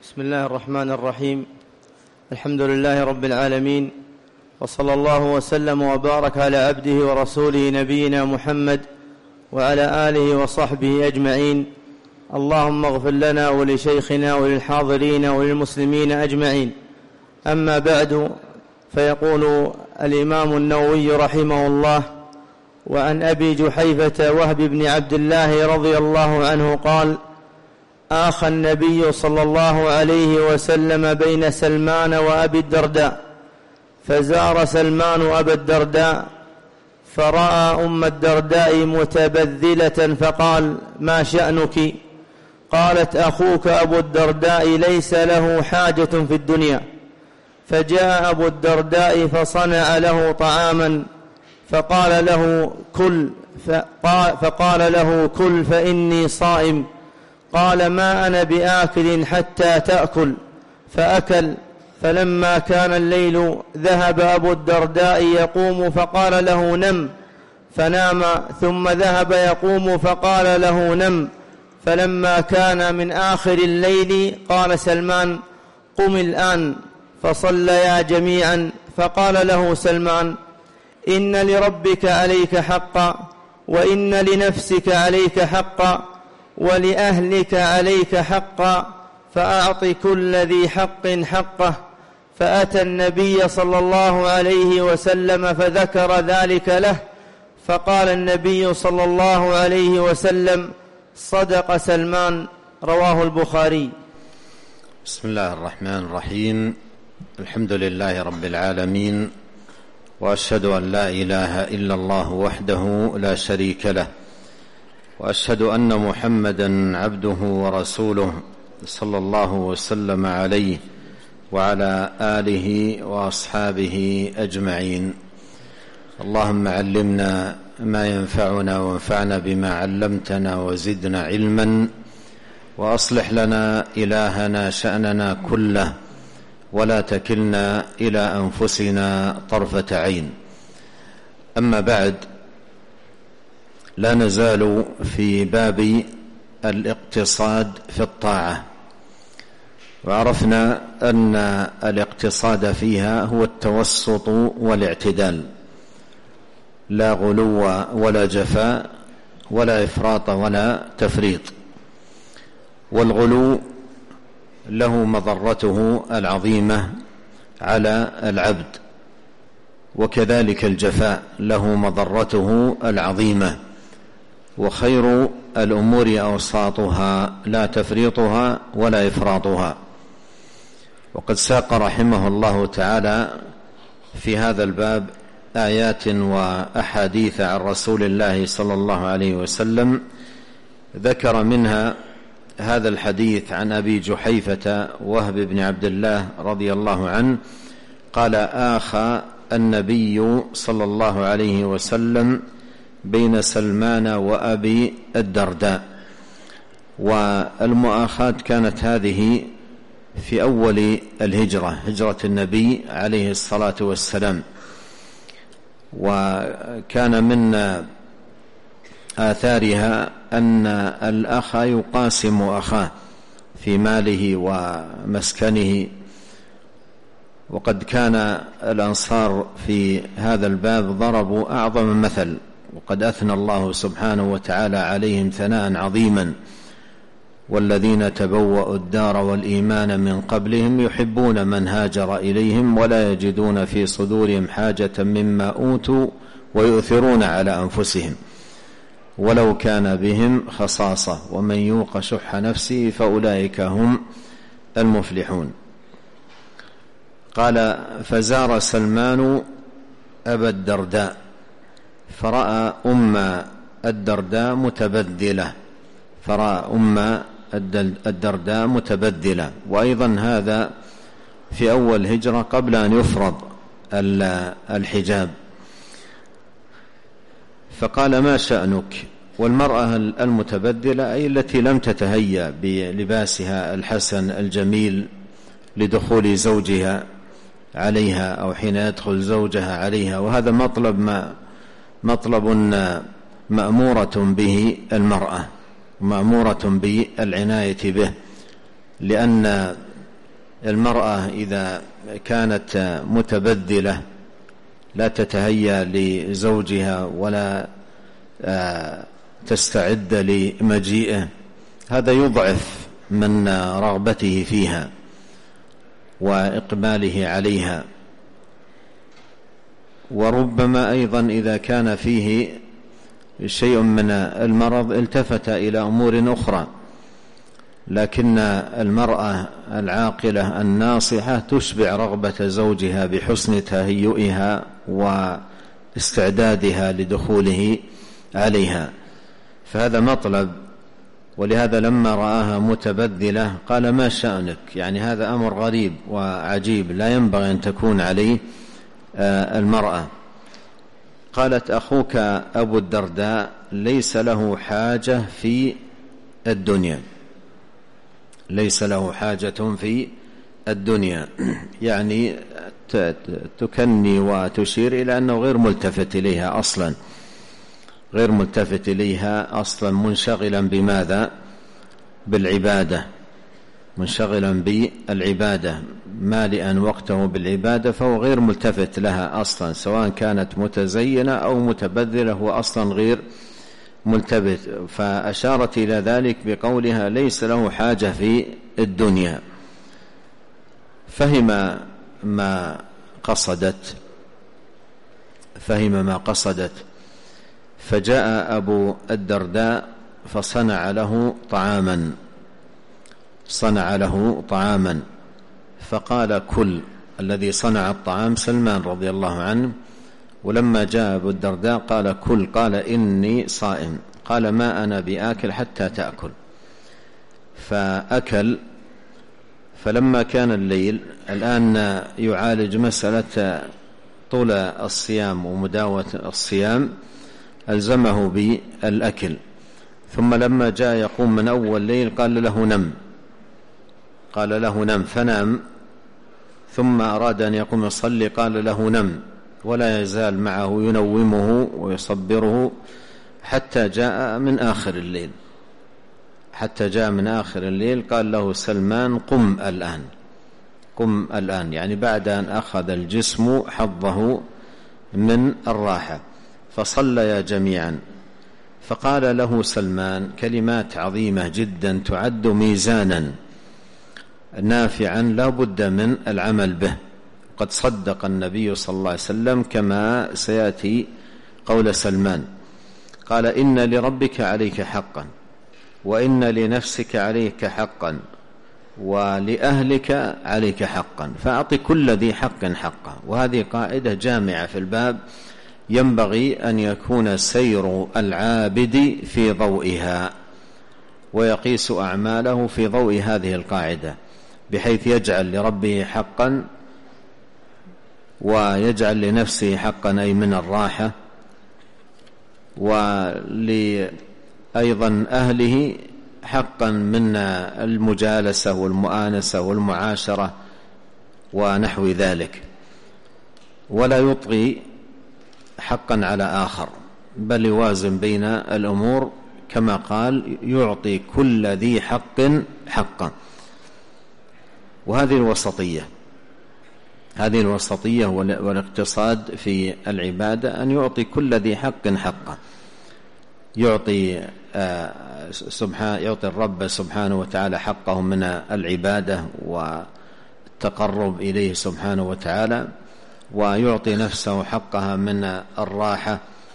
بسم الله الرحمن الرحيم. الحمد لله رب العالمين، وصلى الله وسلم وبارك على عبده ورسوله نبينا محمد وعلى آله وصحبه أجمعين. اللهم اغفر لنا ولشيخنا وللحاضرين وللمسلمين أجمعين. أما بعد، فيقول الإمام النووي رحمه الله: وعن أبي جحيفة وهب بن عبد الله رضي الله عنه قال: آخى النبي صلى الله عليه وسلم بين سلمان وأبي الدرداء، فزار سلمان أبا الدرداء فرأى أم الدرداء متبذلة فقال: ما شأنك؟ قالت: أخوك أبو الدرداء ليس له حاجة في الدنيا. فجاء أبو الدرداء فصنع له طعاما فقال له: كل فإني صائم. قال: ما أنا بآكل حتى تأكل. فأكل. فلما كان الليل ذهب أبو الدرداء يقوم فقال له: نم. فنام، ثم ذهب يقوم فقال له: نم. فلما كان من آخر الليل قال سلمان: قم الآن. فصليا جميعا. فقال له سلمان: إن لربك عليك حقا، وإن لنفسك عليك حقا، ولأهلك عليك حقا، فأعط كل ذي حق حقه. فأتى النبي صلى الله عليه وسلم فذكر ذلك له، فقال النبي صلى الله عليه وسلم: صدق سلمان. رواه البخاري. بسم الله الرحمن الرحيم. الحمد لله رب العالمين، وأشهد أن لا إله إلا الله وحده لا شريك له، وأشهد أن محمدًا عبده ورسوله صلى الله وسلم عليه وعلى آله وأصحابه أجمعين. اللهم علمنا ما ينفعنا وانفعنا بما علمتنا وزدنا علما، وأصلح لنا إلهنا شأننا كله، ولا تكلنا إلى أنفسنا طرفة عين. أما بعد، لا نزال في باب الاقتصاد في الطاعة، وعرفنا أن الاقتصاد فيها هو التوسط والاعتدال، لا غلو ولا جفاء ولا إفراط ولا تفريط. والغلو له مضرته العظيمة على العبد، وكذلك الجفاء له مضرته العظيمة. وخير الأمور أوساطها، لا تفريطها ولا إفراطها. وقد ساق رحمه الله تعالى في هذا الباب آيات وأحاديث عن رسول الله صلى الله عليه وسلم، ذكر منها هذا الحديث عن أبي جحيفة وهب بن عبد الله رضي الله عنه قال: آخى النبي صلى الله عليه وسلم بين سلمان وأبي الدرداء. والمؤاخاة كانت هذه في أول الهجرة، هجرة النبي عليه الصلاة والسلام، وكان من آثارها أن الأخ يقاسم أخاه في ماله ومسكنه. وقد كان الأنصار في هذا الباب ضربوا أعظم مثل، وقد أثنى الله سبحانه وتعالى عليهم ثناء عظيما: والذين تبوأوا الدار والإيمان من قبلهم يحبون من هاجر إليهم ولا يجدون في صدورهم حاجة مما أوتوا ويؤثرون على أنفسهم ولو كان بهم خصاصة ومن يوق شح نفسه فأولئك هم المفلحون. قال: فزار سلمان أبا الدرداء فرأى أم الدرداء متبذلة، وأيضا هذا في أول هجرة قبل أن يفرض الحجاب. فقال: ما شأنك؟ والمرأة المتبذلة أي التي لم تتهيأ بلباسها الحسن الجميل لدخول زوجها عليها أو حين يدخل زوجها عليها، وهذا مطلب مأمورة به المرأة، مأمورة بالعناية به، لأن المرأة إذا كانت متبذلة لا تتهيأ لزوجها ولا تستعد لمجيئه، هذا يضعف من رغبته فيها وإقباله عليها. وربما أيضا إذا كان فيه شيء من المرض التفت إلى أمور أخرى، لكن المرأة العاقلة الناصحة تشبع رغبة زوجها بحسن تهيئها واستعدادها لدخوله عليها، فهذا مطلب. ولهذا لما رآها متبذلة قال: ما شأنك؟ يعني هذا أمر غريب وعجيب لا ينبغي أن تكون عليه المرأة. قالت: أخوك أبو الدرداء ليس له حاجة في الدنيا، ليس له حاجة في الدنيا، يعني تكني وتشير إلى أنه غير ملتفت إليها أصلا، غير ملتفت إليها أصلا، منشغلا بماذا؟ بالعبادة، منشغلا بالعبادة، مالئا وقته بالعبادة، فهو غير ملتفت لها أصلا، سواء كانت متزينة أو متبذلة، هو أصلا غير ملتفت. فأشارت إلى ذلك بقولها: ليس له حاجة في الدنيا. فهم ما قصدت، فجاء أبو الدرداء فصنع له طعاما، فقال: كل. الذي صنع الطعام سلمان رضي الله عنه، ولما جاء أبو الدرداء قال: كل. قال: إني صائم. قال: ما أنا بآكل حتى تأكل. فأكل. فلما كان الليل، الآن يعالج مسألة طول الصيام ومداوة الصيام، ألزمه بالأكل. ثم لما جاء يقوم من أول ليل قال له نم، فنام. ثم أراد أن يقوم يصلي قال له نم، ولا يزال معه ينومه ويصبره حتى جاء من آخر الليل، قال له سلمان: قم الآن، يعني بعد أن أخذ الجسم حظه من الراحة. فصليا جميعا. فقال له سلمان كلمات عظيمة جدا تعد ميزانا نافعا لا بد من العمل به. قد صدق النبي صلى الله عليه وسلم كما سيأتي قول سلمان. قال: إن لربك عليك حقا، وإن لنفسك عليك حقا، ولأهلك عليك حقا، فأعط كل ذي حق حقه. وهذه قاعدة جامعة في الباب، ينبغي أن يكون سير العابد في ضوئها، ويقيس أعماله في ضوء هذه القاعدة، بحيث يجعل لربه حقا، ويجعل لنفسه حقا أي من الراحة، أيضا أهله حقا من المجالسة والمؤانسة والمعاشرة ونحو ذلك، ولا يطغي حقا على آخر، بل يوازن بين الأمور كما قال: يعطي كل ذي حق حقا. وهذه الوسطية والاقتصاد في العبادة، أن يعطي كل ذي حق حقا، يعطي الرب سبحانه وتعالى حقه من العبادة والتقرب إليه سبحانه وتعالى، ويعطي نفسه حقها من الراحة،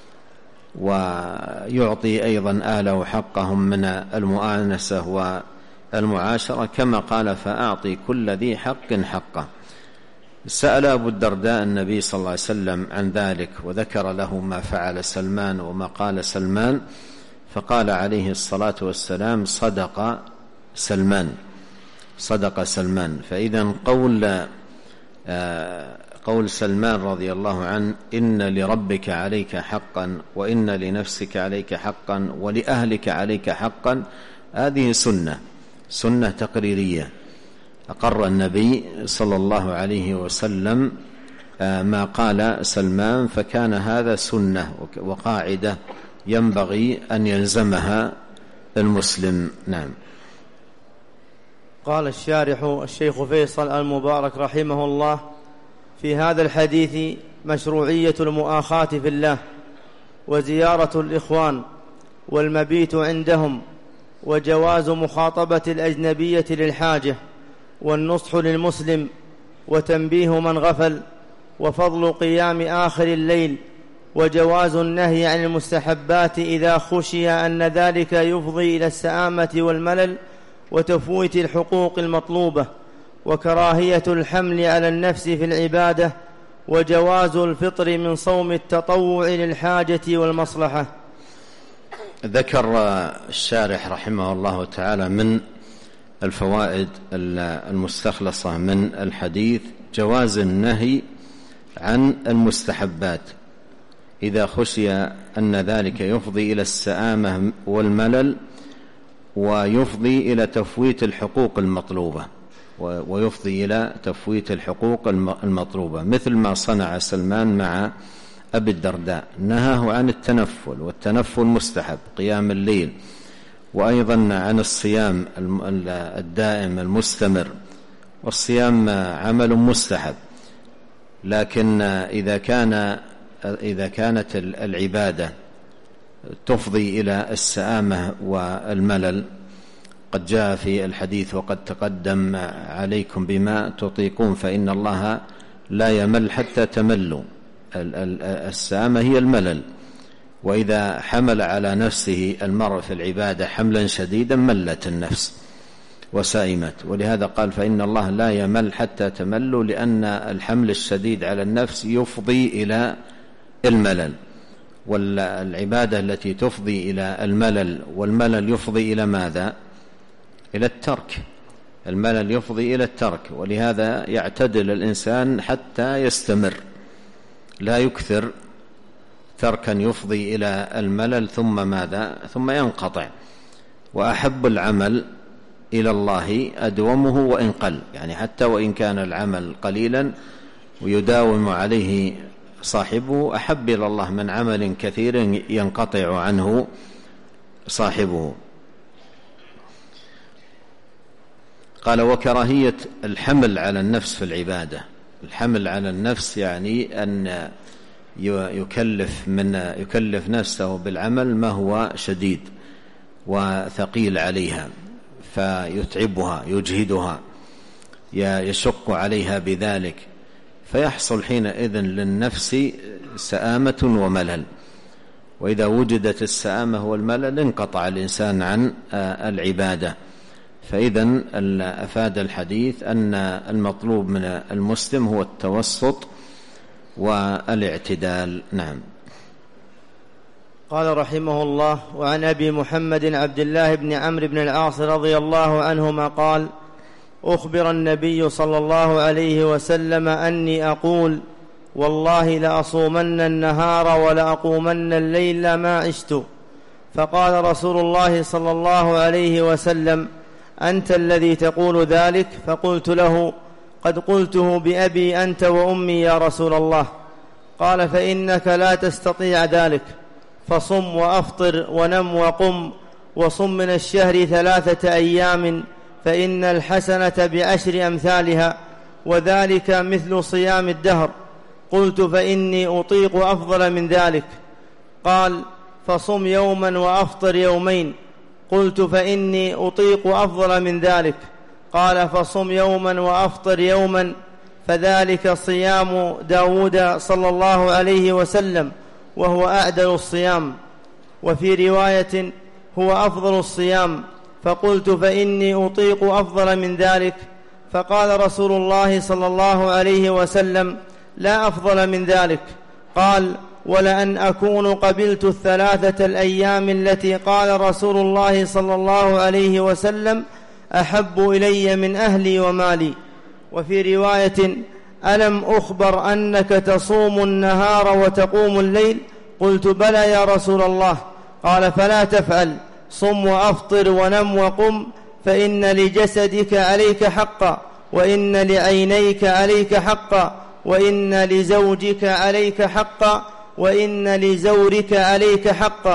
ويعطي أيضا أهله حقهم من المؤانسة والمعاشرة، كما قال: فأعطي كل ذي حق حقه. سأل أبو الدرداء النبي صلى الله عليه وسلم عن ذلك، وذكر له ما فعل سلمان وما قال سلمان، فقال عليه الصلاة والسلام: صدق سلمان. فإذا قول سلمان رضي الله عنه: إن لربك عليك حقا، وإن لنفسك عليك حقا، ولأهلك عليك حقا، هذه سنة تقريرية أقر النبي صلى الله عليه وسلم ما قال سلمان، فكان هذا سنة وقاعدة ينبغي أن يلزمها المسلم. نعم. قال الشارح الشيخ فيصل المبارك رحمه الله: في هذا الحديث مشروعية المؤاخاة في الله، وزيارة الإخوان، والمبيت عندهم، وجواز مخاطبة الأجنبية للحاجة، والنصح للمسلم، وتنبيه من غفل، وفضل قيام آخر الليل، وجواز النهي عن المستحبات إذا خشي أن ذلك يفضي إلى السآمة والملل وتفويت الحقوق المطلوبة، وكراهية الحمل على النفس في العبادة، وجواز الفطر من صوم التطوع للحاجة والمصلحة. ذكر الشارح رحمه الله تعالى من الفوائد المستخلصة من الحديث جواز النهي عن المستحبات إذا خشي أن ذلك يفضي إلى السآمة والملل ويفضي إلى تفويت الحقوق المطلوبة مثل ما صنع سلمان مع أبي الدرداء، نهاه عن التنفل، والتنفل مستحب قيام الليل، وأيضا عن الصيام الدائم المستمر، والصيام عمل مستحب. لكن إذا كانت العبادة تفضي إلى السآمة والملل، قد جاء في الحديث: وقد تقدم عليكم بما تطيقون فإن الله لا يمل حتى تملوا. السآمة هي الملل، وإذا حمل على نفسه المرء في العبادة حملا شديدا ملت النفس وسائمت، ولهذا قال: فإن الله لا يمل حتى تملوا، لأن الحمل الشديد على النفس يفضي إلى الملل، والعبادة التي تفضي إلى الملل، والملل يفضي إلى ماذا؟ إلى الترك. الملل يفضي إلى الترك، ولهذا يعتدل الإنسان حتى يستمر، لا يكثر تركا يفضي إلى الملل ثم ماذا؟ ثم ينقطع. وأحب العمل إلى الله أدومه وإن قل، يعني حتى وإن كان العمل قليلا ويداوم عليه صاحبه أحب إلى الله من عمل كثير ينقطع عنه صاحبه. قال: وكراهية الحمل على النفس في العبادة. الحمل على النفس يعني أن يكلف نفسه بالعمل ما هو شديد وثقيل عليها، فيتعبها يجهدها يشق عليها بذلك، فيحصل حينئذ للنفس سآمة وملل. وإذا وجدت السآمة والملل انقطع الإنسان عن العبادة. فإذن أفاد الحديث أن المطلوب من المسلم هو التوسط والاعتدال. نعم. قال رحمه الله: وعن أبي محمد عبد الله بن عمرو بن العاص رضي الله عنهما قال: أخبر النبي صلى الله عليه وسلم أني أقول: والله لأصومن النهار ولأقومن الليل ما عشت. فقال رسول الله صلى الله عليه وسلم: أنت الذي تقول ذلك؟ فقلت له: قد قلته بأبي أنت وأمي يا رسول الله. قال: فإنك لا تستطيع ذلك، فصم وأفطر ونم وقم، وصم من الشهر 3 أيام، فإن الحسنة ب10 أمثالها، وذلك مثل صيام الدهر. قلت: فإني أطيق أفضل من ذلك. قال: فصم يوما وأفطر يومين. قلت: فإني أطيق أفضل من ذلك. قال: فصم يوما وأفطر يوما، فذلك صيام داود صلى الله عليه وسلم، وهو أعدل الصيام. وفي رواية: هو أفضل الصيام. فقلت: فإني أطيق أفضل من ذلك. فقال رسول الله صلى الله عليه وسلم: لا أفضل من ذلك. قال: ولأن أكون قبلت 3 الأيام التي قال رسول الله صلى الله عليه وسلم أحب إلي من أهلي ومالي. وفي رواية: ألم أخبر أنك تصوم النهار وتقوم الليل؟ قلت: بلى يا رسول الله. قال: فلا تفعل، صم وأفطر ونم وقم، فإن لجسدك عليك حقا، وإن لعينيك عليك حقا، وإن لزوجك عليك حقا، وإن لزورك عليك حقا،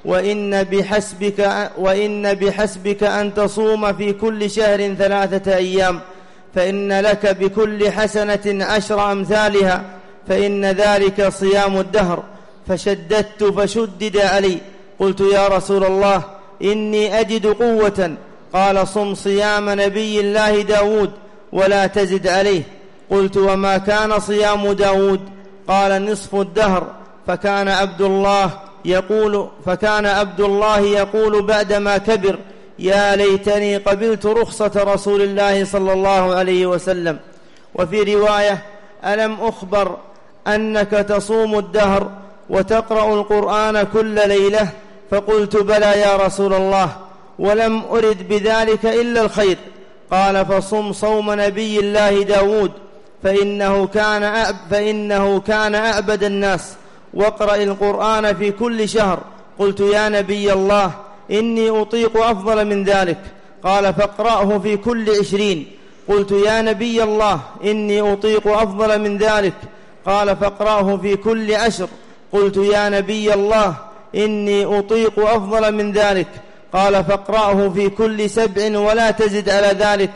وإن بحسبك أن تصوم في كل شهر 3 أيام، فإن لك بكل حسنة 10 أمثالها، فإن ذلك صيام الدهر. فشددت فشدد علي. قلت يا رسول الله إني أجد قوة. قال صم صيام نبي الله داود ولا تزد عليه. قلت وما كان صيام داود؟ قال نصف الدهر. فكان عبد الله يقول بعدما كبر يا ليتني قبلت رخصة رسول الله صلى الله عليه وسلم. وفي رواية ألم أخبر أنك تصوم الدهر وتقرأ القرآن كل ليلة؟ فقلت بلى يا رسول الله، ولم أرد بذلك إلا الخير. قال فصم صوم نبي الله داود فإنه كان أعبد الناس، واقرأ القرآن في كل شهر. قلت يا نبي الله إني أطيق أفضل من ذلك. قال فاقرأه في كل 20. قلت يا نبي الله إني أطيق أفضل من ذلك. قال فاقرأه في كل 10. قلت يا نبي الله إني أطيق أفضل من ذلك. قال فاقرأه في كل 7 ولا تزد على ذلك.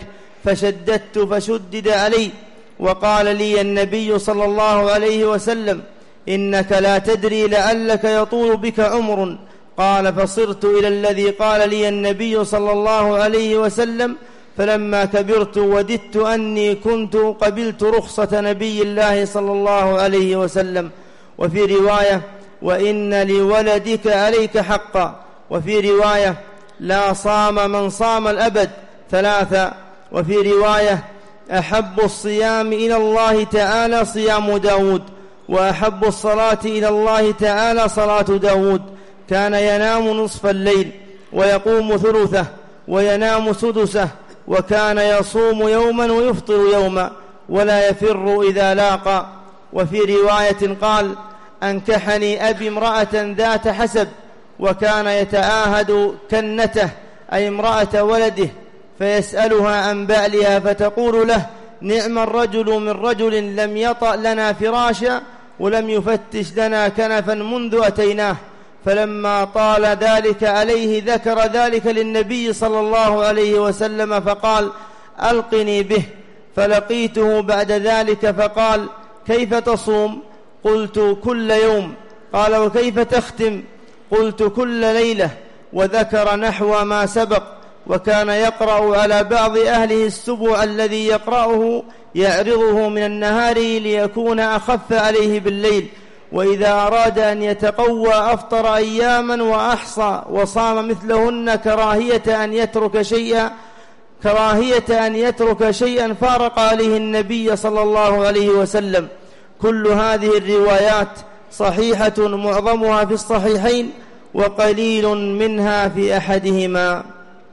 فشددت فشدد علي. وقال لي النبي صلى الله عليه وسلم إنك لا تدري لعلك يطول بك عمر. قال فصرت إلى الذي قال لي النبي صلى الله عليه وسلم، فلما كبرت وددت أني كنت قبلت رخصة نبي الله صلى الله عليه وسلم. وفي رواية وإن لولدك عليك حقا. وفي رواية لا صام من صام الأبد 3. وفي رواية أحب الصيام إلى الله تعالى صيام داود، وأحب الصلاة إلى الله تعالى صلاة داود. كان ينام نصف الليل ويقوم ثلثه وينام سدسه، وكان يصوم يوما ويفطر يوما ولا يفر إذا لاقى. وفي رواية قال أنكحني أبي امرأة ذات حسب، وكان يتعاهد كنته أي امرأة ولده فيسألها عن بعلها فتقول له نعم الرجل من رجل لم يطأ لنا فراشا ولم يفتش لنا كنفا منذ أتيناه. فلما طال ذلك عليه ذكر ذلك للنبي صلى الله عليه وسلم فقال ألقني به. فلقيته بعد ذلك فقال كيف تصوم؟ قلت كل يوم. قال وكيف تختم؟ قلت كل ليلة. وذكر نحو ما سبق. وكان يقرأ على بعض أهله السبع الذي يقرأه يعرضه من النهار ليكون أخف عليه بالليل، وإذا أراد أن يتقوى أفطر أياما وأحصى وصام مثلهن كراهية أن يترك شيئا فارق عليه النبي صلى الله عليه وسلم. كل هذه الروايات صحيحة معظمها في الصحيحين وقليل منها في أحدهما.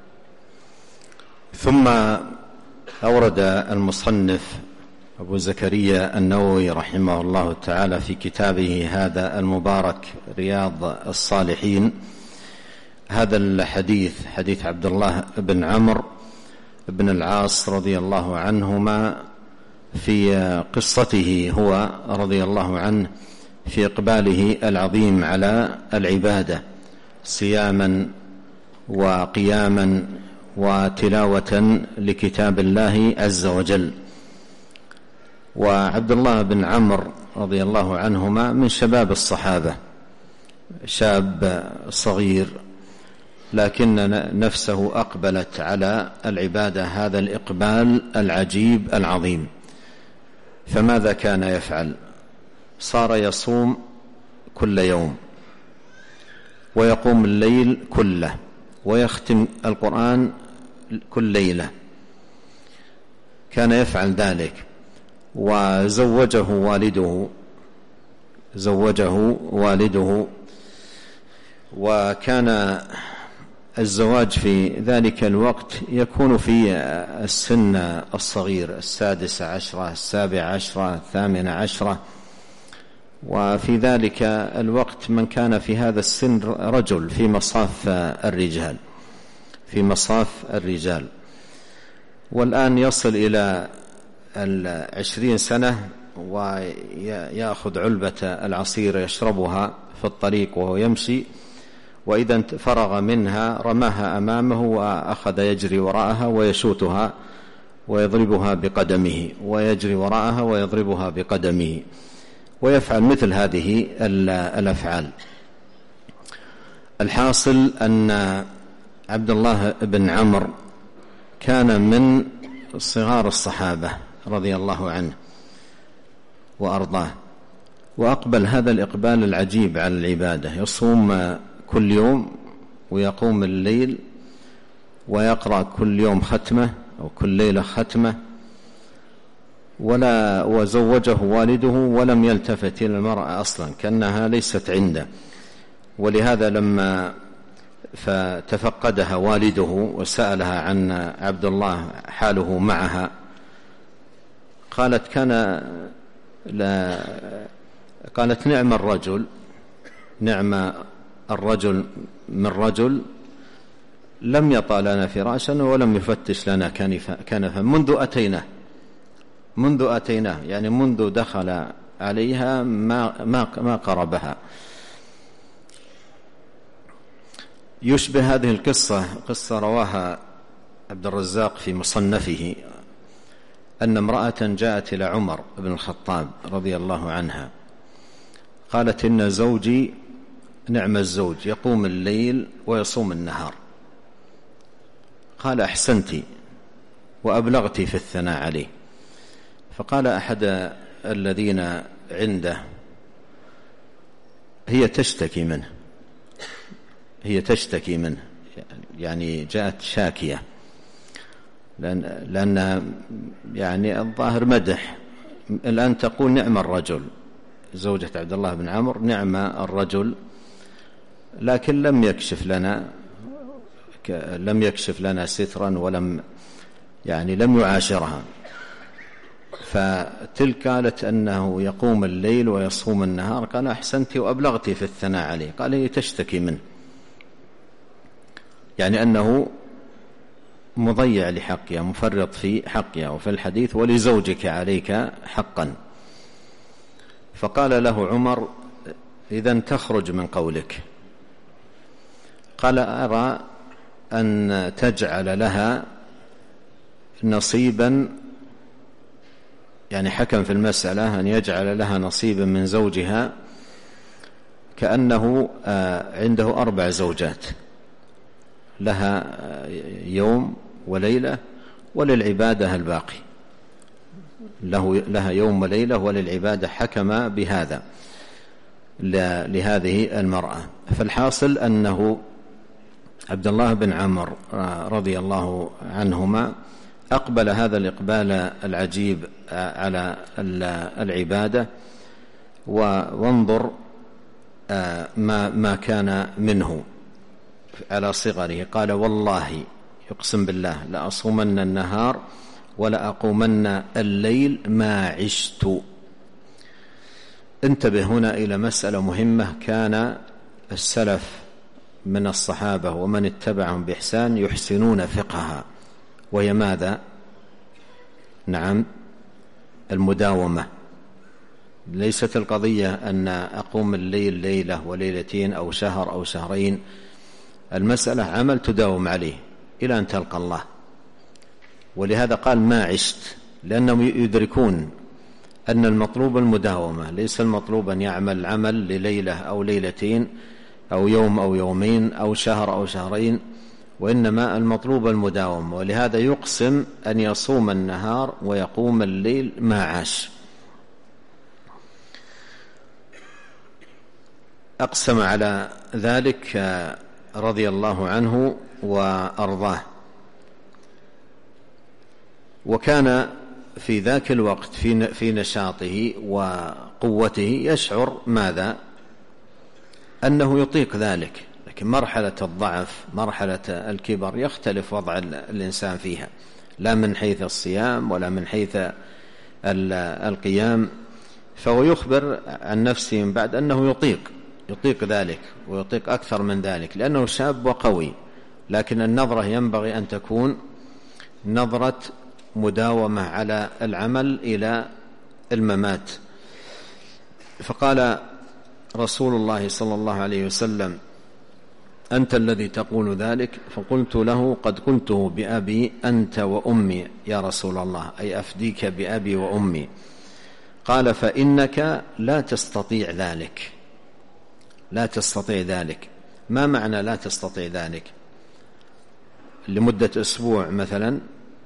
ثم أورد المصنف أبو زكريا النووي رحمه الله تعالى في كتابه هذا المبارك رياض الصالحين هذا الحديث، حديث عبد الله بن عمرو بن العاص رضي الله عنهما في قصته هو رضي الله عنه في إقباله العظيم على العبادة صياما وقياما وتلاوة لكتاب الله عز وجل. وعبد الله بن عمرو رضي الله عنهما من شباب الصحابة، شاب صغير لكن نفسه أقبلت على العبادة هذا الإقبال العجيب العظيم. فماذا كان يفعل؟ صار يصوم كل يوم ويقوم الليل كله ويختم القرآن كل ليلة، كان يفعل ذلك. وزوجه والده وكان الزواج في ذلك الوقت يكون في السن الصغير 16 17 18، وفي ذلك الوقت من كان في هذا السن رجل في مصاف الرجال، والآن يصل إلى 20 سنة ويأخذ علبة العصير يشربها في الطريق وهو يمشي، وإذا فرغ منها رماها أمامه وأخذ يجري وراءها ويشوتها ويضربها بقدمه، ويجري وراءها ويضربها بقدمه، ويفعل مثل هذه الأفعال. الحاصل أن عبد الله بن عمرو كان من صغار الصحابة رضي الله عنه وأرضاه، وأقبل هذا الإقبال العجيب على العبادة، يصوم كل يوم ويقوم الليل ويقرأ كل يوم ختمة أو كل ليلة ختمة، وزوجه والده ولم يلتفت إلى المرأة أصلا كأنها ليست عنده. ولهذا لما فتفقدها والده وسألها عن عبد الله حاله معها قالت نعم الرجل من رجل لم يطأ لنا فراشا ولم يفتش لنا كنفا منذ أتيناه، يعني منذ دخل عليها ما قربها. يشبه هذه القصة قصة رواها عبد الرزاق في مصنفه، أن امرأة جاءت إلى عمر بن الخطاب رضي الله عنها قالت إن زوجي نعم الزوج يقوم الليل ويصوم النهار. قال أحسنت وأبلغت في الثناء عليه. فقال أحد الذين عنده هي تشتكي منه يعني جاءت شاكية، لأنها يعني الظاهر مدح. الآن تقول نعم الرجل، زوجة عبد الله بن عمرو نعم الرجل، لكن لم يكشف لنا سترا ولم لم يعاشرها. فتلك قالت أنه يقوم الليل ويصوم النهار. قال أحسنت وأبلغت في الثناء عليه. قال هي تشتكي منه، يعني أنه مضيع لحقها، مفرط في حقها. وفي الحديث ولزوجك عليك حقا. فقال له عمر إذن تخرج من قولك. قال أرى أن تجعل لها نصيبا، يعني حكم في المسألة أن يجعل لها نصيبا من زوجها، كأنه عنده 4 زوجات، لها يوم وليلة وللعبادة الباقي، لها يوم وليلة وللعبادة. حكم بهذا لهذه المرأة. فالحاصل أنه عبد الله بن عمرو رضي الله عنهما أقبل هذا الإقبال العجيب على العبادة. وانظر ما كان منه على صغره. قال والله يقسم بالله لأصومن النهار ولأقومن الليل ما عشت. انتبه هنا إلى مسألة مهمة. كان السلف من الصحابة ومن اتبعهم بإحسان يحسنون فقهها، وهي ماذا؟ نعم المداومة. ليست القضية أن أقوم الليل ليلة وليلتين أو شهر أو شهرين، المسألة عمل تداوم عليه إلى أن تلقى الله. ولهذا قال ما عشت، لأنهم يدركون أن المطلوب المداومة، ليس المطلوب أن يعمل عمل لليلة أو ليلتين أو يوم أو يومين أو شهر أو شهرين، وإنما المطلوب المداومة. ولهذا يقسم أن يصوم النهار ويقوم الليل ما عاش. أقسم على ذلك رضي الله عنه وأرضاه. وكان في ذاك الوقت في نشاطه وقوته يشعر ماذا؟ أنه يطيق ذلك. لكن مرحلة الضعف، مرحلة الكبر، يختلف وضع الإنسان فيها، لا من حيث الصيام ولا من حيث القيام. فهو يخبر عن نفسه من بعد أنه يطيق ذلك ويطيق أكثر من ذلك، لأنه شاب وقوي. لكن النظرة ينبغي أن تكون نظرة مداومة على العمل إلى الممات. فقال رسول الله صلى الله عليه وسلم أنت الذي تقول ذلك؟ فقلت له: قد قلته بأبي أنت وأمي يا رسول الله، أي أفديك بأبي وأمي. قال: فإنك لا تستطيع ذلك. لا تستطيع ذلك. ما معنى لا تستطيع ذلك؟ لمدة أسبوع مثلا،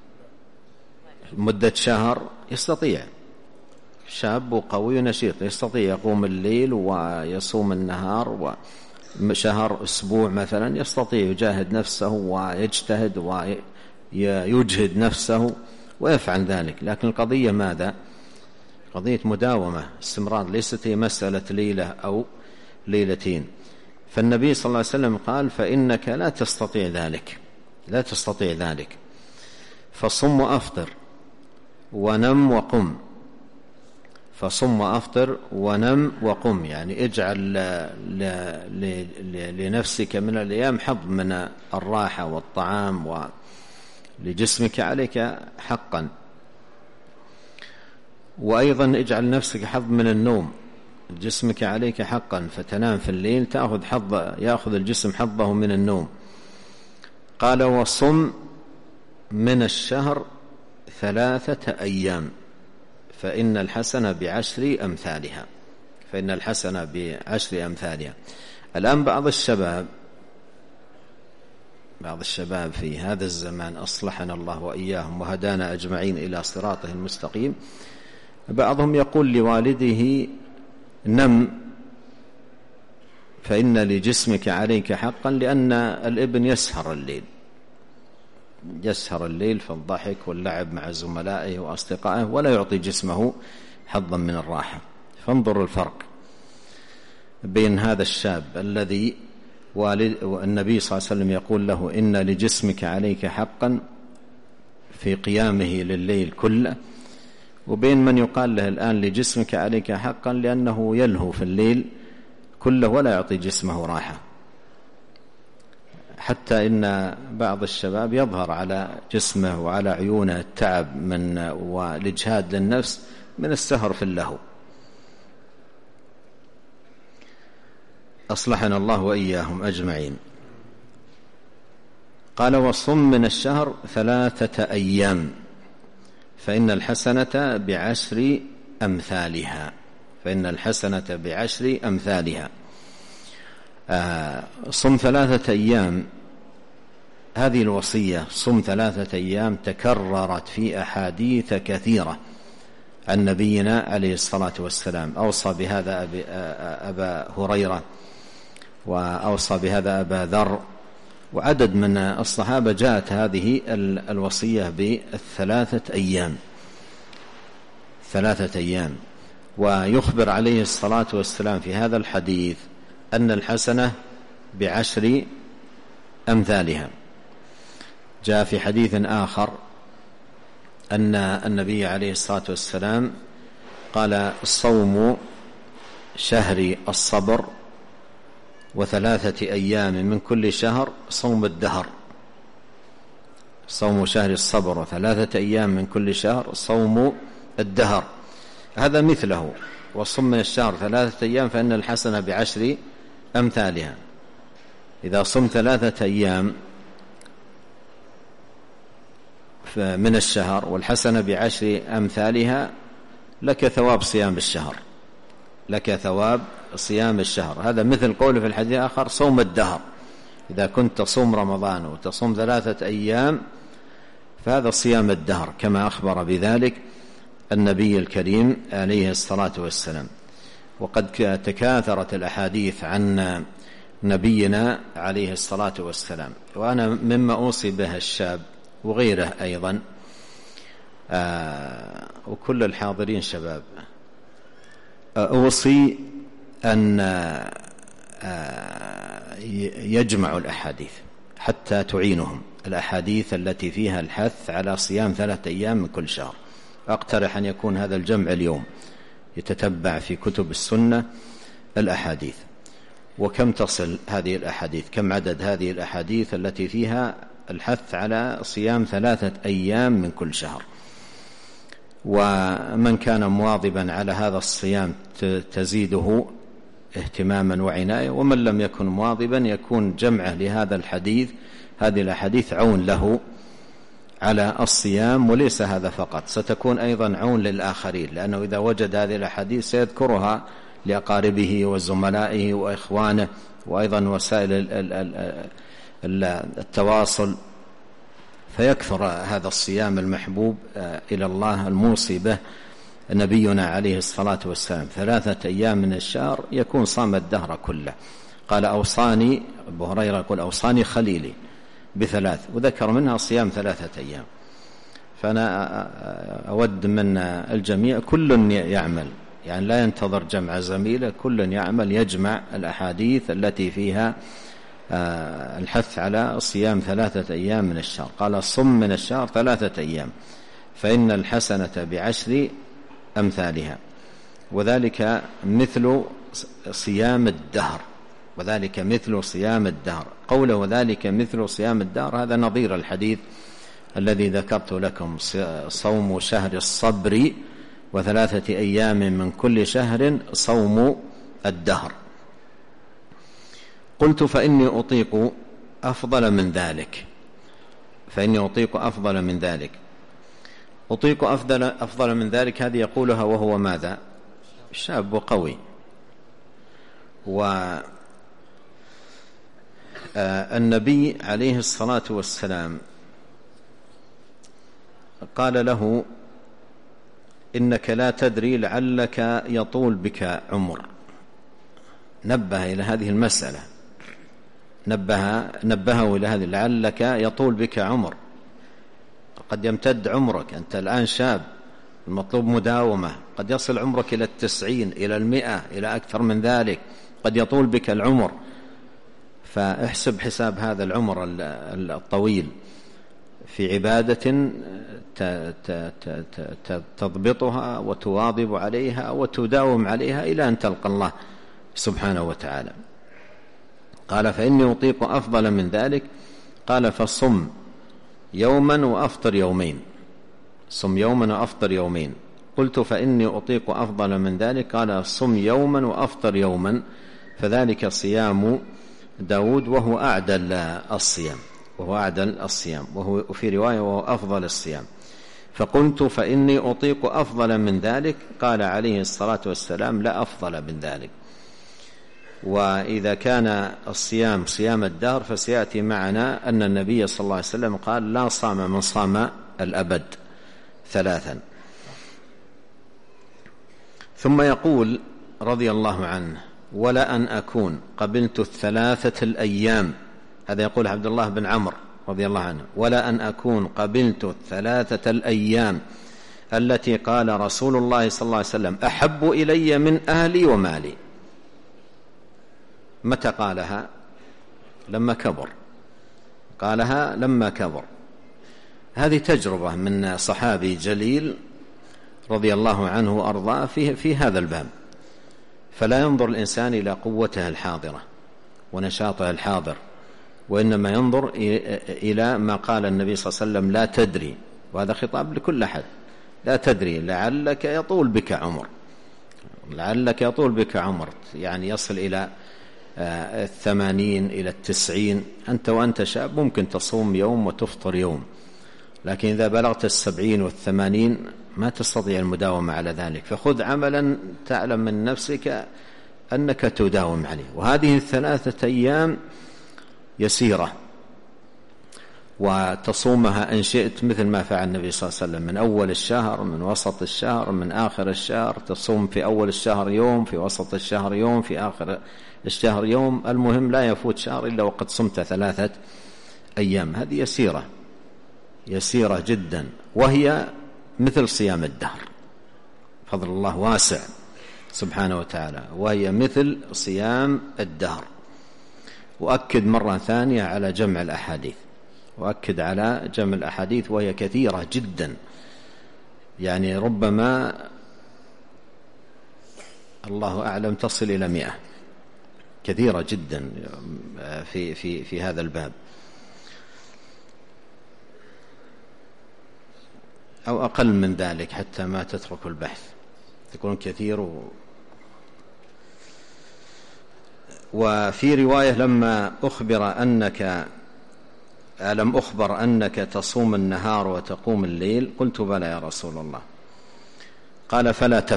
مدة شهر يستطيع، شاب وقوي ونشيط يستطيع يقوم الليل ويصوم النهار، وشهر أسبوع مثلا يستطيع يجاهد نفسه ويجتهد ويجهد نفسه ويفعل ذلك. لكن القضية ماذا؟ قضية مداومة، استمرار، ليست هي مسألة ليلة أو ليلتين. فالنبي صلى الله عليه وسلم قال: فإنك لا تستطيع ذلك، لا تستطيع ذلك، فصم وأفطر ونم وقم. فصم وأفطر ونم وقم، يعني اجعل لنفسك من الأيام حظ من الراحة والطعام، ولجسمك عليك حقا. وأيضا اجعل نفسك حظ من النوم، جسمك عليك حقا، فتنام في الليل يأخذ الجسم حظه من النوم. قال: وصم من الشهر 3 أيام فإن الحسنة ب10 أمثالها. فإن الحسنة ب10 أمثالها. الآن بعض الشباب في هذا الزمان أصلحنا الله وإياهم وهدانا أجمعين إلى صراطه المستقيم، بعضهم يقول لوالده: نم فإن لجسمك عليك حقا، لأن الابن يسهر الليل في الضحك واللعب مع زملائه وأصدقائه، ولا يعطي جسمه حظا من الراحة. فانظر الفرق بين هذا الشاب الذي والنبي صلى الله عليه وسلم يقول له: إن لجسمك عليك حقا في قيامه لليل كله، وبين من يقال له الآن: لجسمك عليك حقا، لأنه يلهو في الليل كله ولا يعطي جسمه راحة. حتى إن بعض الشباب يظهر على جسمه وعلى عيونه التعب والإجهاد للنفس من السهر في اللهو. أصلحنا الله وإياهم أجمعين. قال: وصم من الشهر 3 أيام فإن الحسنة ب10 أمثالها. فإن الحسنة ب10 أمثالها. صم 3 أيام، هذه الوصية صم 3 أيام تكررت في أحاديث كثيرة عن نبينا عليه الصلاة والسلام. أوصى بهذا أبا هريرة، وأوصى بهذا أبا ذر، وعدد من الصحابة جاءت هذه الوصية ب3 أيام. 3 أيام. ويخبر عليه الصلاة والسلام في هذا الحديث أن الحسنة ب10 أمثالها. جاء في حديث آخر أن النبي عليه الصلاة والسلام قال: صوم شهر الصبر و3 أيام من كل شهر صوم الدهر. صوم شهر الصبر و3 أيام من كل شهر صوم الدهر. هذا مثله: وصم من الشهر 3 أيام فإن الحسنة ب10 أمثالها. إذا صمت 3 أيام من الشهر والحسنة ب10 أمثالها، لك ثواب صيام الشهر، لك ثواب صيام الشهر. هذا مثل قوله في الحديث آخر: صوم الدهر. إذا كنت تصوم رمضان وتصوم 3 أيام فهذا صيام الدهر، كما أخبر بذلك النبي الكريم عليه الصلاة والسلام. وقد تكاثرت الأحاديث عن نبينا عليه الصلاة والسلام. وأنا مما أوصي به الشاب وغيره أيضا، وكل الحاضرين شباب، أوصي أن يجمعوا الأحاديث حتى تعينهم، الأحاديث التي فيها الحث على صيام 3 أيام من كل شهر. أقترح أن يكون هذا الجمع اليوم، يتتبع في كتب السنة الأحاديث، وكم تصل هذه الأحاديث، كم عدد هذه الأحاديث التي فيها الحث على صيام 3 أيام من كل شهر. ومن كان مواظبا على هذا الصيام تزيده اهتماما وعناية. ومن لم يكن مواظبا يكون جمعه لهذا الحديث، هذه الأحاديث عون له على الصيام، وليس هذا فقط، ستكون أيضا عون للآخرين، لأنه إذا وجد هذه الأحاديث سيذكرها لأقاربه وزملائه وإخوانه، وأيضا وسائل التواصل، فيكثر هذا الصيام المحبوب إلى الله الموصي به نبينا عليه الصلاة والسلام. 3 أيام من الشهر يكون صام الدهر كله. قال أوصاني، أبو هريرة يقول أوصاني خليلي ب3، وذكر منها صيام 3 أيام. فأنا أود من الجميع كل يعمل، يعني لا ينتظر جمع زميله، كل يعمل يجمع الأحاديث التي فيها الحث على صيام 3 أيام من الشهر. قال صم من الشهر 3 أيام فإن الحسنة ب10 أمثالها، وذلك مثل صيام الدهر، وذلك مثل صيام الدهر. قوله وذلك مثل صيام الدهر هذا نظير الحديث الذي ذكرت لكم، صوم شهر الصبر و3 أيام من كل شهر صوم الدهر. قلت فإني أطيق أفضل من ذلك، فإني أطيق أفضل من ذلك. أطيق أفضل من ذلك هذه يقولها وهو ماذا؟ شاب وقوي. والنبي عليه الصلاة والسلام قال له إنك لا تدري لعلك يطول بك عمر. نبه إلى هذه المسألة، نبهه إلى هذه، لعلك يطول بك عمر، قد يمتد عمرك، أنت الآن شاب، المطلوب مداومة، قد يصل عمرك إلى 90 إلى 100 إلى أكثر من ذلك، قد يطول بك العمر. فاحسب حساب هذا العمر الطويل في عبادة تضبطها وتواظب عليها وتداوم عليها إلى أن تلقى الله سبحانه وتعالى. قال فإني أطيق أفضل من ذلك. قال فصم يوما وأفطر يومين، صم يوما وأفطر يومين. قلت فإني أطيق أفضل من ذلك. قال صم يوما وأفطر يوما، فذلك صيام داود وهو أعدل الصيام، وهو في رواية وهو أفضل الصيام. فقلت فإني أطيق أفضل من ذلك. قال عليه الصلاة والسلام لا أفضل من ذلك. وإذا كان الصيام صيام الدهر فسيأتي معنا أن النبي صلى الله عليه وسلم قال لا صام من صام الأبد 3. ثم يقول رضي الله عنه ولا أن أكون قبلت 3 الأيام، هذا يقول عبد الله بن عمرو رضي الله عنه، ولا أن أكون قبلت 3 الأيام التي قال رسول الله صلى الله عليه وسلم أحب إلي من أهلي ومالي. متى قالها؟ لما كبر، قالها لما كبر. هذه تجربة من صحابي جليل رضي الله عنه وأرضاه في هذا الباب. فلا ينظر الإنسان إلى قوته الحاضرة ونشاطه الحاضر، وإنما ينظر إلى ما قال النبي صلى الله عليه وسلم لا تدري، وهذا خطاب لكل أحد، لا تدري لعلك يطول بك عمر، لعلك يطول بك عمر، يعني يصل إلى 80 إلى 90. أنت وأنت شاب ممكن تصوم يوم وتفطر يوم، لكن إذا بلغت 70 و80 ما تستطيع المداومة على ذلك. فخذ عملا تعلم من نفسك أنك تداوم عليه. وهذه 3 أيام يسيرة، وتصومها إن شئت مثل ما فعل النبي صلى الله عليه وسلم، من أول الشهر، من وسط الشهر، من آخر الشهر. تصوم في أول الشهر يوم، في وسط الشهر يوم، في آخر الشهر يوم. المهم لا يفوت شهر إلا وقد صمت 3 أيام. هذه يسيرة جدا، وهي مثل صيام الدهر. فضل الله واسع سبحانه وتعالى، وهي مثل صيام الدهر. وأكد مرة ثانية على جمع الأحاديث، وأكد على جمع الأحاديث، وهي كثيرة جدا، يعني ربما الله أعلم تصل إلى 100، كثيرة جدا في هذا الباب، أو أقل من ذلك حتى ما تترك البحث، تكون كثير وفي رواية ألم أخبر أنك تصوم النهار وتقوم الليل؟ قلت بلى يا رسول الله. قال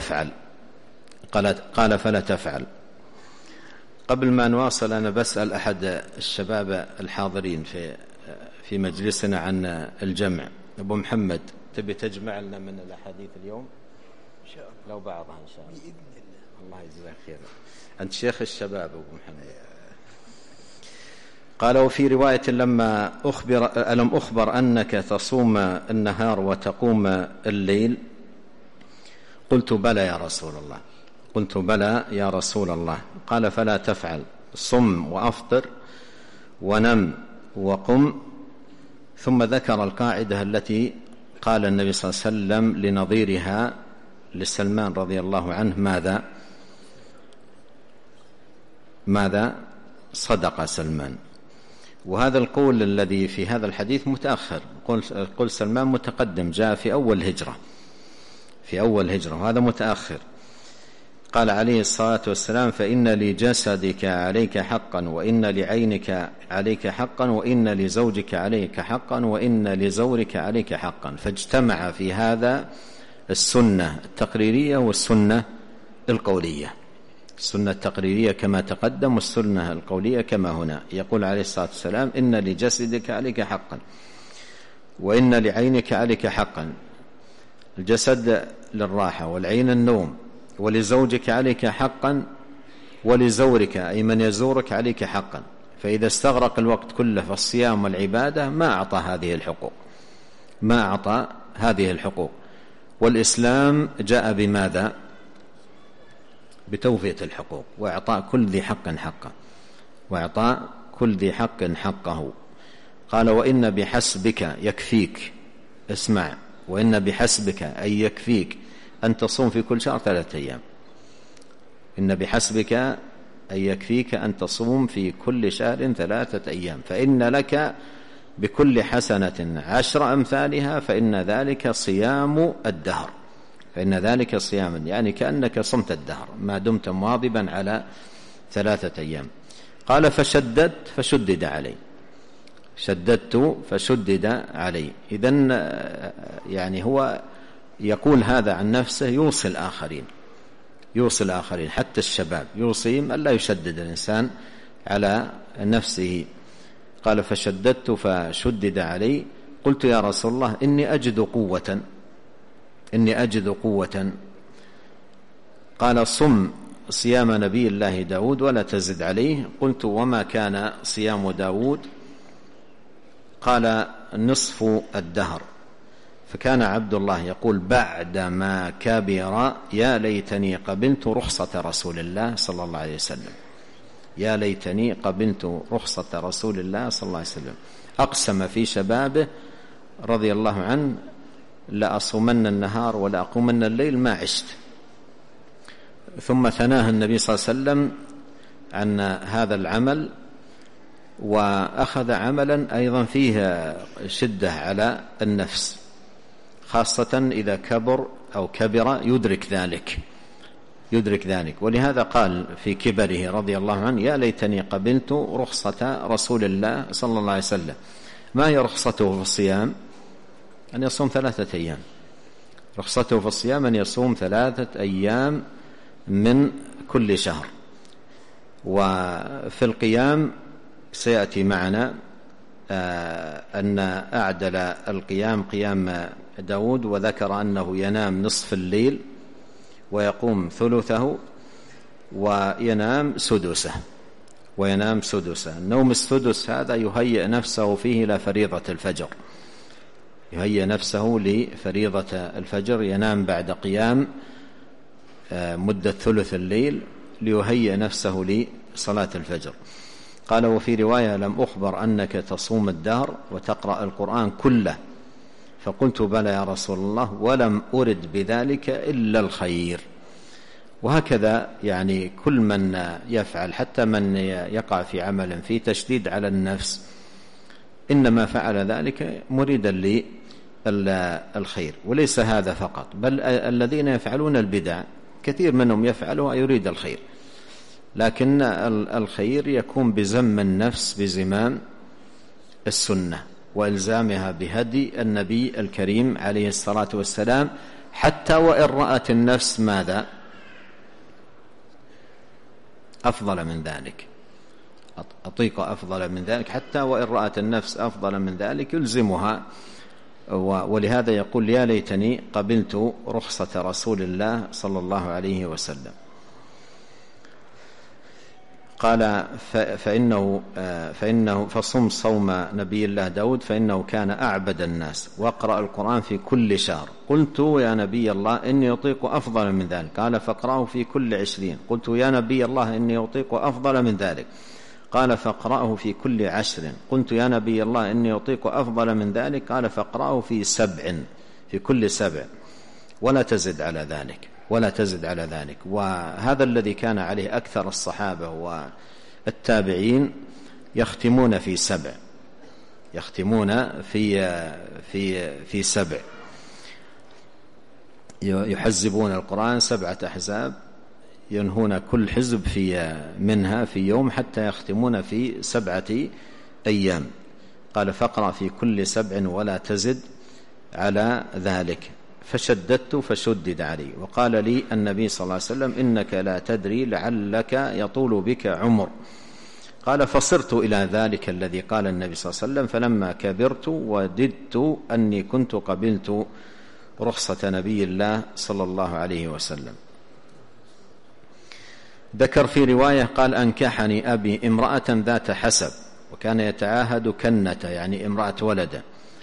فلا تفعل. قبل ما نواصل أنا بسأل أحد الشباب الحاضرين في مجلسنا عن الجمع. أبو محمد، تبي تجمع لنا من الأحاديث اليوم؟ إن شاء الله، لو بعضها إن شاء الله بإذن الله. الله يجزاك خير، أنت شيخ الشباب أبو محمد. قال: وفي رواية ألم أخبر أنك تصوم النهار وتقوم الليل؟ قلت بلى يا رسول الله. قال: فلا تفعل، صم وأفطر ونم وقم. ثم ذكر القاعدة التي قال النبي صلى الله عليه وسلم لنظيرها لسلمان رضي الله عنه: ماذا صدق سلمان. وهذا القول الذي في هذا الحديث متأخر، قول سلمان متقدم، جاء في أول هجرة، وهذا متأخر. قال عليه الصلاة والسلام: فإن لجسدك عليك حقا، وإن لعينك عليك حقا، وإن لزوجك عليك حقا، وإن لزورك عليك حقا. فاجتمع في هذا السنة التقريرية والسنة القولية. السنة التقريرية كما تقدم، والسنة القولية كما هنا. يقول عليه الصلاة والسلام: إن لجسدك عليك حقا، وإن لعينك عليك حقا. الجسد للراحة، والعين النوم. ولزوجك عليك حقا، ولزورك أي من يزورك عليك حقا. فإذا استغرق الوقت كله في الصيام والعبادة ما أعطى هذه الحقوق. والإسلام جاء بماذا؟ بتوفية الحقوق، وإعطاء كل ذي حق حقه. قال: وإن بحسبك يكفيك، اسمع، وإن بحسبك أي يكفيك أن تصوم في كل شهر 3 أيام. إن بحسبك أي يكفيك أن تصوم في كل شهر 3 أيام، فإن لك بكل حسنة 10 أمثالها، فإن ذلك صيام الدهر. يعني كأنك صمت الدهر ما دمت مواظبا على 3 أيام. قال: فشددت فشدد علي. إذن يعني هو يقول هذا عن نفسه، يوصي الآخرين حتى الشباب، يوصيهم ألا يشدد الإنسان على نفسه. قال: فشددت فشدد علي. قلت: يا رسول الله، إني أجد قوة. قال: صم صيام نبي الله داود ولا تزد عليه. قلت: وما كان صيام داود؟ قال: نصف الدهر. فكان عبد الله يقول بعدما كبر: يا ليتني قبلت رخصة رسول الله صلى الله عليه وسلم. أقسم في شبابه رضي الله عنه: لأصومن النهار ولا أقومن الليل ما عشت. ثم ثناه النبي صلى الله عليه وسلم عن هذا العمل، وأخذ عملا أيضا فيه شدة على النفس، خاصة إذا كبر يدرك ذلك. ولهذا قال في كبره رضي الله عنه: يا ليتني قبلت رخصة رسول الله صلى الله عليه وسلم. ما هي رخصته في الصيام؟ أن يصوم 3 أيام. رخصته في الصيام أن يصوم 3 أيام من كل شهر. وفي القيام سيأتي معنا أن أعدل القيام قيام داود، وذكر أنه ينام نصف الليل ويقوم ثلثه وينام سدسه. النوم السدس هذا يهيئ نفسه فيه إلى فريضة الفجر، ينام بعد قيام مدة ثلث الليل ليهيئ نفسه لصلاة الفجر. قال: وفي رواية: لم أخبر أنك تصوم الدهر وتقرأ القرآن كله. فقلت: بلى يا رسول الله، ولم أرد بذلك إلا الخير. وهكذا يعني كل من يفعل، حتى من يقع في عمل فيه تشديد على النفس، إنما فعل ذلك مريدا للخير. وليس هذا فقط، بل الذين يفعلون البدع كثير منهم يفعلها يريد الخير، لكن الخير يكون بزم النفس بزمام السنة وإلزامها بهدي النبي الكريم عليه الصلاة والسلام، حتى وإن رأت النفس ماذا؟ أفضل من ذلك، أطيق أفضل من ذلك، حتى وإن رأت النفس أفضل من ذلك يلزمها. ولهذا يقول: يا ليتني قبلت رخصة رسول الله صلى الله عليه وسلم. قال: فإنه فصم صوم نبي الله داود فإنه كان أعبد الناس، واقرأ القرآن في كل شهر. قلت: يا نبي الله إني أطيق أفضل من ذلك. قال: فاقرأه في كل 20. قلت: يا نبي الله إني أطيق أفضل من ذلك. قال: فاقرأه في كل 10. قلت: يا نبي الله إني أطيق أفضل من ذلك. قال: فاقرأه في 7، في كل 7، ولا تزد على ذلك، ولا تزد على ذلك. وهذا الذي كان عليه أكثر الصحابة والتابعين، يختمون في 7، يختمون في 7، يحزبون القرآن 7 أحزاب، ينهون كل حزب منها في يوم، حتى يختمون في 7 أيام. قال: فاقرأ في كل 7 ولا تزد على ذلك. فشددت فشدد علي. وقال لي النبي صلى الله عليه وسلم: إنك لا تدري لعلك يطول بك عمر. قال: فصرت إلى ذلك الذي قال النبي صلى الله عليه وسلم، فلما كبرت وددت أني كنت قبلت رخصة نبي الله صلى الله عليه وسلم. ذكر في رواية قال: أنكحني أبي امرأة ذات حسب، وكان يتعاهد كنة، يعني امرأة ولده،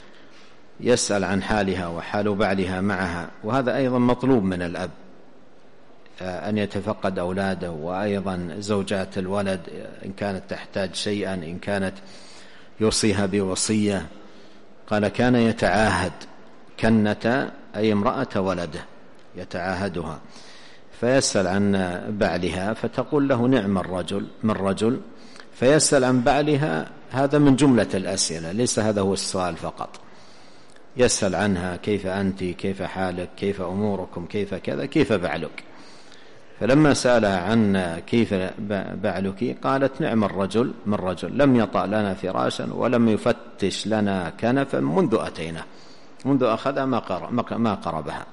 يسأل عن حالها وحال بعلها معها. وهذا أيضا مطلوب من الأب، أن يتفقد أولاده، وأيضا زوجات الولد إن كانت تحتاج شيئا، إن كانت يوصيها بوصية. قال: كان يتعاهد كنة، أي امرأة ولده يتعاهدها، فيسأل عن بعلها، فتقول له: نعم الرجل من رجل. فيسأل عن بعلها، هذا من جملة الأسئلة، ليس هذا هو السؤال فقط، يسأل عنها: كيف أنت، كيف حالك، كيف أموركم، كيف كذا، كيف بعلك. فلما سألها عن كيف بعلك قالت: نعم الرجل من رجل، لم يطأ لنا فراشا ولم يفتش لنا كنفا منذ أتينا، منذ أخذ ما قربها،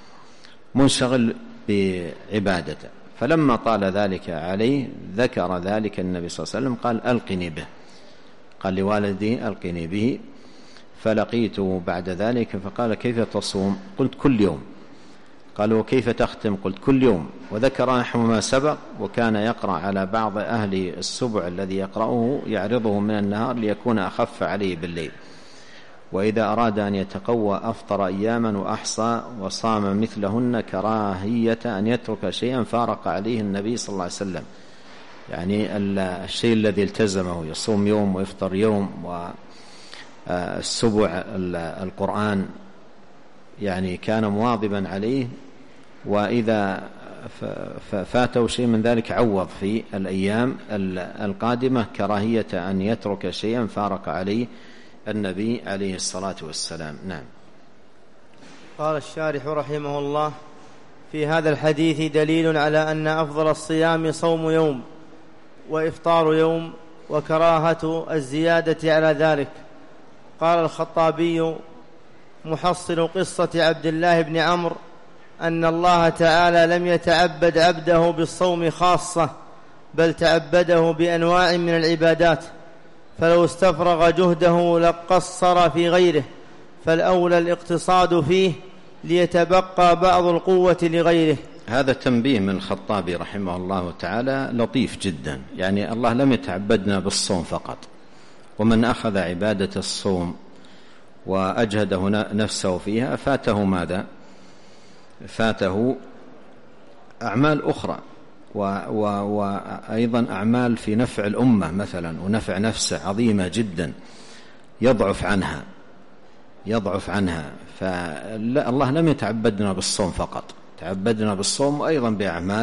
منشغل بعبادته. فلما طال ذلك عليه ذكر ذلك النبي صلى الله عليه وسلم، قال: ألقني به، قال لوالدي: ألقني به. فلقيته بعد ذلك فقال: كيف تصوم؟ قلت: كل يوم. قال: وكيف تختم؟ قلت: كل يوم. وذكر نحو ما سبق. وكان يقرأ على بعض أهل السبع الذي يقرأه يعرضه من النهار ليكون أخف عليه بالليل، وإذا أراد أن يتقوى أفطر أياما وأحصى وصام مثلهن، كراهية أن يترك شيئا فارق عليه النبي صلى الله عليه وسلم، يعني الشيء الذي التزمه، يصوم يوم ويفطر يوم. والسبع القرآن يعني كان مواظبا عليه، وإذا فاته شيء من ذلك عوض في الأيام القادمة، كراهية أن يترك شيئا فارق عليه النبي عليه الصلاة والسلام. نعم. قال الشارح رحمه الله: في هذا الحديث دليل على أن أفضل الصيام صوم يوم وإفطار يوم، وكراهة الزيادة على ذلك. قال الخطابي محصل قصة عبد الله بن عمرو أن الله تعالى لم يتعبد عبده بالصوم خاصة، بل تعبده بأنواع من العبادات، فلو استفرغ جهده لقصر في غيره، فالأولى الاقتصاد فيه ليتبقى بعض القوة لغيره. هذا تنبيه من الخطابي رحمه الله تعالى لطيف جدا، يعني الله لم يتعبدنا بالصوم فقط، ومن أخذ عبادة الصوم وأجهده نفسه فيها فاته ماذا؟ فاته أعمال أخرى، وأيضا أعمال في نفع الأمة مثلا ونفع نفسه عظيمة جدا يضعف عنها. فالله لم يتعبدنا بالصوم فقط، تعبدنا بالصوم أيضا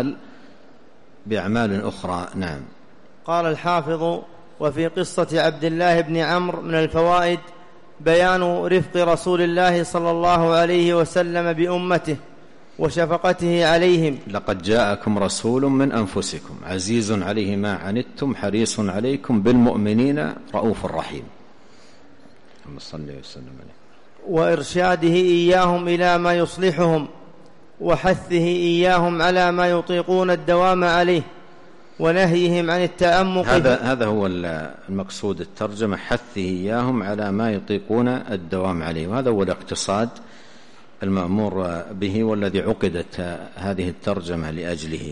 بأعمال أخرى. نعم. قال الحافظ: وفي قصة عبد الله بن عمرو من الفوائد بيان رفق رسول الله صلى الله عليه وسلم بأمته، وشفقته عليهم. لقد جاءكم رسول من أنفسكم عزيز عليه ما عنتم حريص عليكم بالمؤمنين رؤوف رحيم. صلى الله وسلم عليه. وإرشاده إياهم إلى ما يصلحهم، وحثه إياهم على ما يطيقون الدوام عليه، ونهيهم عن التأمق. هذا هو المقصود الترجمة، حثه إياهم على ما يطيقون الدوام عليه، وهذا هو الاقتصاد المأمور به والذي عقدت هذه الترجمة لأجله.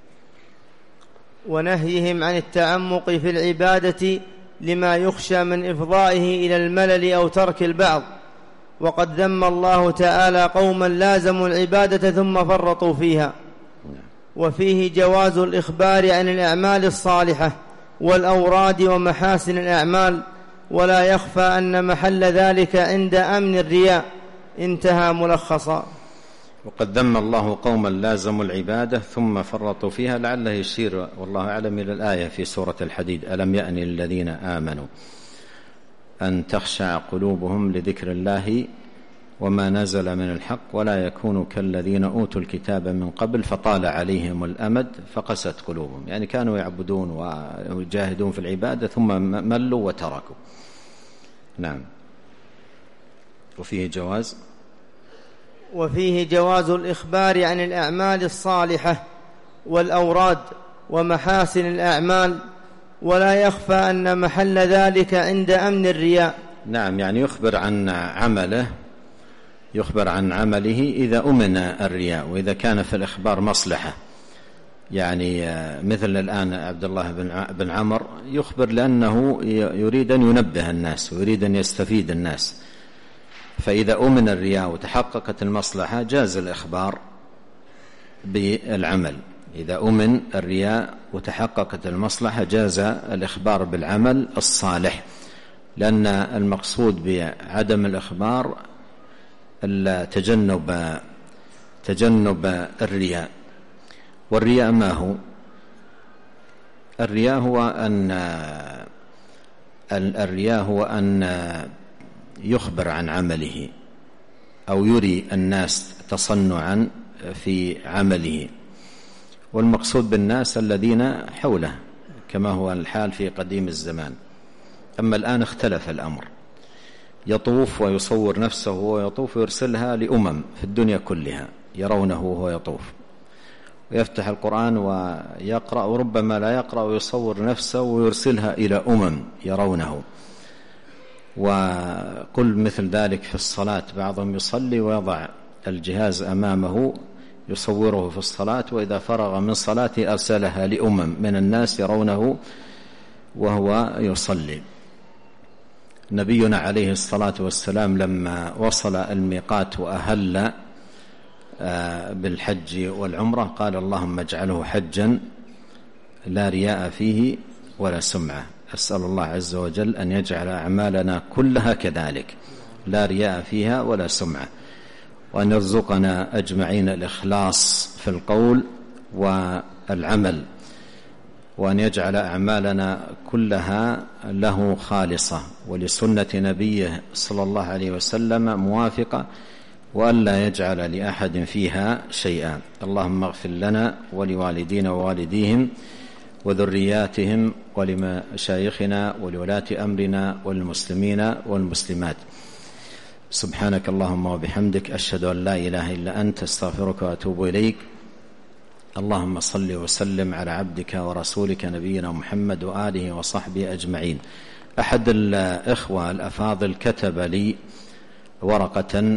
ونهيهم عن التعمق في العبادة لما يخشى من إفضائه إلى الملل أو ترك البعض. وقد ذم الله تعالى قوما لازموا العبادة ثم فرطوا فيها. وفيه جواز الإخبار عن الأعمال الصالحة والأوراد ومحاسن الأعمال، ولا يخفى أن محل ذلك عند أمن الرياء. انتهى ملخصا. وقد ذم الله قوما لازموا العبادة ثم فرطوا فيها، لعله يشير والله أعلم إلى الآية في سورة الحديد: ألم يأن للذين آمنوا أن تخشع قلوبهم لذكر الله وما نزل من الحق ولا يكونوا كالذين أوتوا الكتاب من قبل فطال عليهم الأمد فقست قلوبهم. يعني كانوا يعبدون ويجاهدون في العبادة ثم ملوا وتركوا. نعم. وفيه جواز الإخبار عن الأعمال الصالحة والأوراد ومحاسن الأعمال، ولا يخفى أن محل ذلك عند أمن الرياء. نعم، يعني يخبر عن عمله إذا أمن الرياء، وإذا كان في الإخبار مصلحة. يعني مثل الآن عبد الله بن عمر يخبر لأنه يريد أن ينبه الناس ويريد أن يستفيد الناس، فإذا أمن الرياء وتحققت المصلحة جاز الإخبار بالعمل. إذا أمن الرياء وتحققت المصلحة جاز الإخبار بالعمل الصالح، لأن المقصود بعدم الإخبار تجنب الرياء. والرياء ما هو؟ الرياء هو أن يخبر عن عمله أو يري الناس تصنعا في عمله، والمقصود بالناس الذين حوله كما هو الحال في قديم الزمان. أما الآن اختلف الأمر، يطوف ويصور نفسه ويطوف ويرسلها لأمم في الدنيا كلها يرونه وهو يطوف، ويفتح القرآن ويقرأ، وربما لا يقرأ ويصور نفسه ويرسلها إلى أمم يرونه. وقل مثل ذلك في الصلاة، بعضهم يصلي ويضع الجهاز أمامه يصوره في الصلاة، وإذا فرغ من صلاته أرسلها لأمم من الناس يرونه وهو يصلي. نبينا عليه الصلاة والسلام لما وصل الميقات وأهل بالحج والعمرة قال: اللهم اجعله حجا لا رياء فيه ولا سمعة. أسأل الله عز وجل أن يجعل أعمالنا كلها كذلك لا رياء فيها ولا سمعة، وأن يرزقنا أجمعين الإخلاص في القول والعمل، وأن يجعل أعمالنا كلها له خالصة ولسنة نبيه صلى الله عليه وسلم موافقة، وأن لا يجعل لأحد فيها شيئا. اللهم اغفر لنا ولوالدينا ووالديهم وذرياتهم ولمشايخنا ولولاة أمرنا والمسلمين والمسلمات. سبحانك اللهم وبحمدك، أشهد أن لا إله إلا أنت، استغفرك وأتوب إليك. اللهم صل وسلم على عبدك ورسولك نبينا محمد وآله وصحبه أجمعين. أحد الإخوة الأفاضل كتب لي ورقة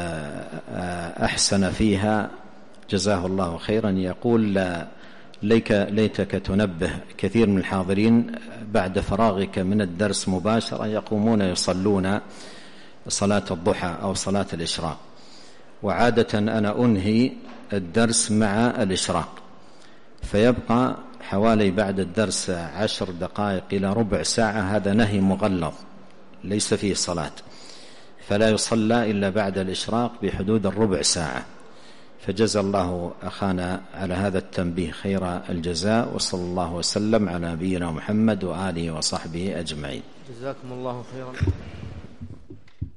أحسن فيها جزاه الله خيرا، يقول: ليتك تنبه كثير من الحاضرين بعد فراغك من الدرس مباشرة يقومون يصلون صلاة الضحى أو صلاة الإشراق، وعادة أنا أنهي الدرس مع الإشراق، فيبقى حوالي بعد الدرس 10 دقائق إلى ربع ساعة، هذا نهي مغلظ ليس فيه صلاة، فلا يصلى إلا بعد الإشراق بحدود الربع ساعة. فجزى الله أخانا على هذا التنبيه خير الجزاء، وصلى الله وسلم على نبينا محمد وآله وصحبه أجمعين. جزاكم الله خيرا.